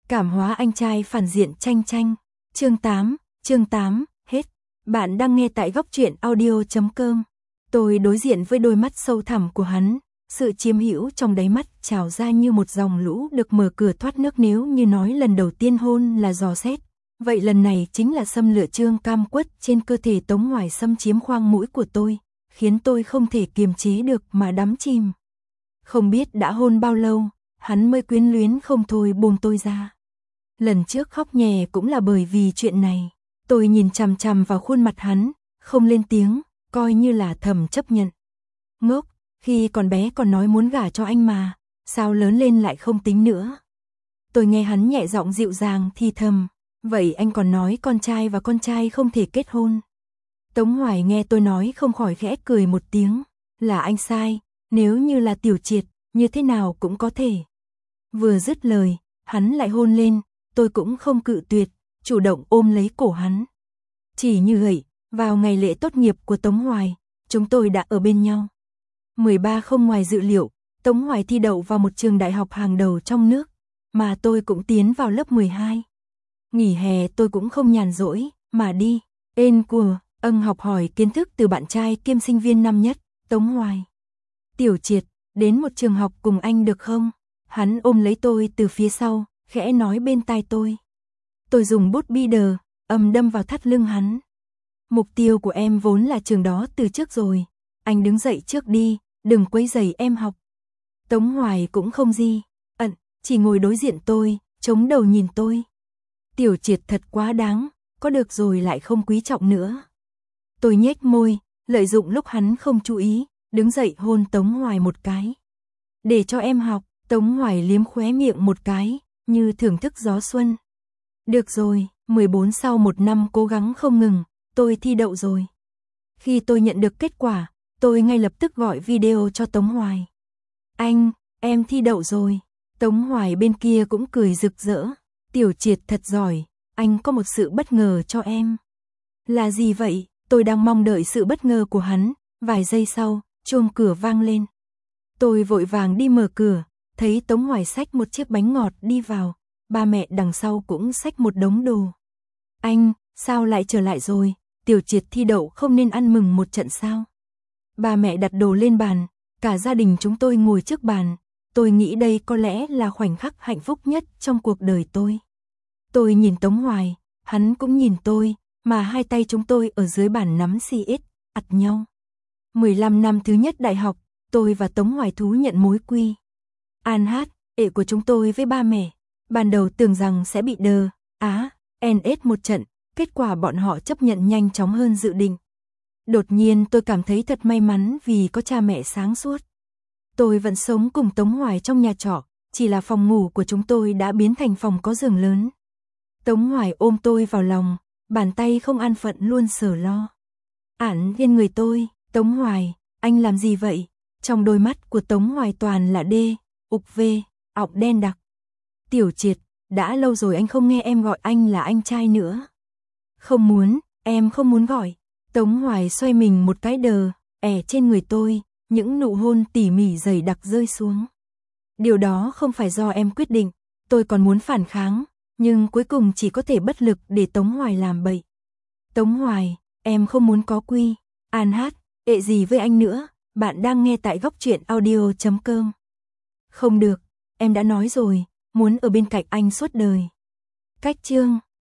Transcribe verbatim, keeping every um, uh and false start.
Cảm hóa anh trai phản diện Tranh Tranh. Chương tám, chương tám, hết. Bạn đang nghe tại góc truyện audio chấm com. Tôi đối diện với đôi mắt sâu thẳm của hắn, sự chiếm hữu trong đáy mắt trào ra như một dòng lũ được mở cửa thoát nước. Nếu như nói lần đầu tiên hôn là dò xét, vậy lần này chính là xâm lửa trương cam quất trên cơ thể Tống Hoài, xâm chiếm khoang mũi của tôi, khiến tôi không thể kiềm chế được mà đắm chìm. Không biết đã hôn bao lâu, hắn mới quyến luyến không thôi buông tôi ra. Lần trước khóc nhè cũng là bởi vì chuyện này. Tôi nhìn chằm chằm vào khuôn mặt hắn, không lên tiếng, coi như là thầm chấp nhận. Ngốc, khi còn bé còn nói muốn gả cho anh mà, sao lớn lên lại không tính nữa. Tôi nghe hắn nhẹ giọng dịu dàng thì thầm, vậy anh còn nói con trai và con trai không thể kết hôn. Tống Hoài nghe tôi nói không khỏi khẽ cười một tiếng, là anh sai, nếu như là Tiểu Triệt, như thế nào cũng có thể. Vừa dứt lời, hắn lại hôn lên, tôi cũng không cự tuyệt, chủ động ôm lấy cổ hắn. Chỉ như vậy, vào ngày lễ tốt nghiệp của Tống Hoài, chúng tôi đã ở bên nhau. mười ba không ngoài dự liệu, Tống Hoài thi đậu vào một trường đại học hàng đầu trong nước, mà tôi cũng tiến vào lớp mười hai. Nghỉ hè tôi cũng không nhàn rỗi, mà đi, ên của, ân học hỏi kiến thức từ bạn trai kiêm sinh viên năm nhất, Tống Hoài. Tiểu Triệt, đến một trường học cùng anh được không? Hắn ôm lấy tôi từ phía sau, khẽ nói bên tai tôi. Tôi dùng bút bi đờ, ầm đâm vào thắt lưng hắn. Mục tiêu của em vốn là trường đó từ trước rồi, anh đứng dậy trước đi, đừng quấy rầy em học. Tống Hoài cũng không gì, ẩn, chỉ ngồi đối diện tôi, chống đầu nhìn tôi. Tiểu Triệt thật quá đáng, có được rồi lại không quý trọng nữa. Tôi nhếch môi, lợi dụng lúc hắn không chú ý, đứng dậy hôn Tống Hoài một cái. Để cho em học, Tống Hoài liếm khóe miệng một cái, như thưởng thức gió xuân. Được rồi, mười bốn sau một năm cố gắng không ngừng, tôi thi đậu rồi. Khi tôi nhận được kết quả, tôi ngay lập tức gọi video cho Tống Hoài. Anh, em thi đậu rồi. Tống Hoài bên kia cũng cười rực rỡ. Tiểu Triệt thật giỏi, anh có một sự bất ngờ cho em. Là gì vậy? Tôi đang mong đợi sự bất ngờ của hắn. Vài giây sau, chuông cửa vang lên. Tôi vội vàng đi mở cửa, thấy Tống Hoài xách một chiếc bánh ngọt đi vào. Ba mẹ đằng sau cũng xách một đống đồ. Anh, sao lại trở lại rồi? Tiểu Triệt thi đậu không nên ăn mừng một trận sao? Ba mẹ đặt đồ lên bàn, cả gia đình chúng tôi ngồi trước bàn. Tôi nghĩ đây có lẽ là khoảnh khắc hạnh phúc nhất trong cuộc đời tôi. Tôi nhìn Tống Hoài, hắn cũng nhìn tôi, mà hai tay chúng tôi ở dưới bàn nắm xi ít, ặt nhau. mười lăm năm thứ nhất đại học, tôi và Tống Hoài thú nhận mối quy. An hát, ệ của chúng tôi với ba mẹ. Ban đầu tưởng rằng sẽ bị đờ, á, en ét một trận, kết quả bọn họ chấp nhận nhanh chóng hơn dự định. Đột nhiên tôi cảm thấy thật may mắn vì có cha mẹ sáng suốt. Tôi vẫn sống cùng Tống Hoài trong nhà trọ, chỉ là phòng ngủ của chúng tôi đã biến thành phòng có giường lớn. Tống Hoài ôm tôi vào lòng, bàn tay không an phận luôn sờ lo. Ản lên người tôi, Tống Hoài, anh làm gì vậy? Trong đôi mắt của Tống Hoài toàn là đê, ục vê, ọng đen đặc. Tiểu Triệt, đã lâu rồi anh không nghe em gọi anh là anh trai nữa. Không muốn, em không muốn gọi. Tống Hoài xoay mình một cái đờ, ẻ trên người tôi, những nụ hôn tỉ mỉ dày đặc rơi xuống. Điều đó không phải do em quyết định, tôi còn muốn phản kháng, nhưng cuối cùng chỉ có thể bất lực để Tống Hoài làm bậy. Tống Hoài, em không muốn có quy, an hát, ệ gì với anh nữa, bạn đang nghe tại góc truyện audio chấm com. Không được, em đã nói rồi, muốn ở bên cạnh anh suốt đời. Cách chương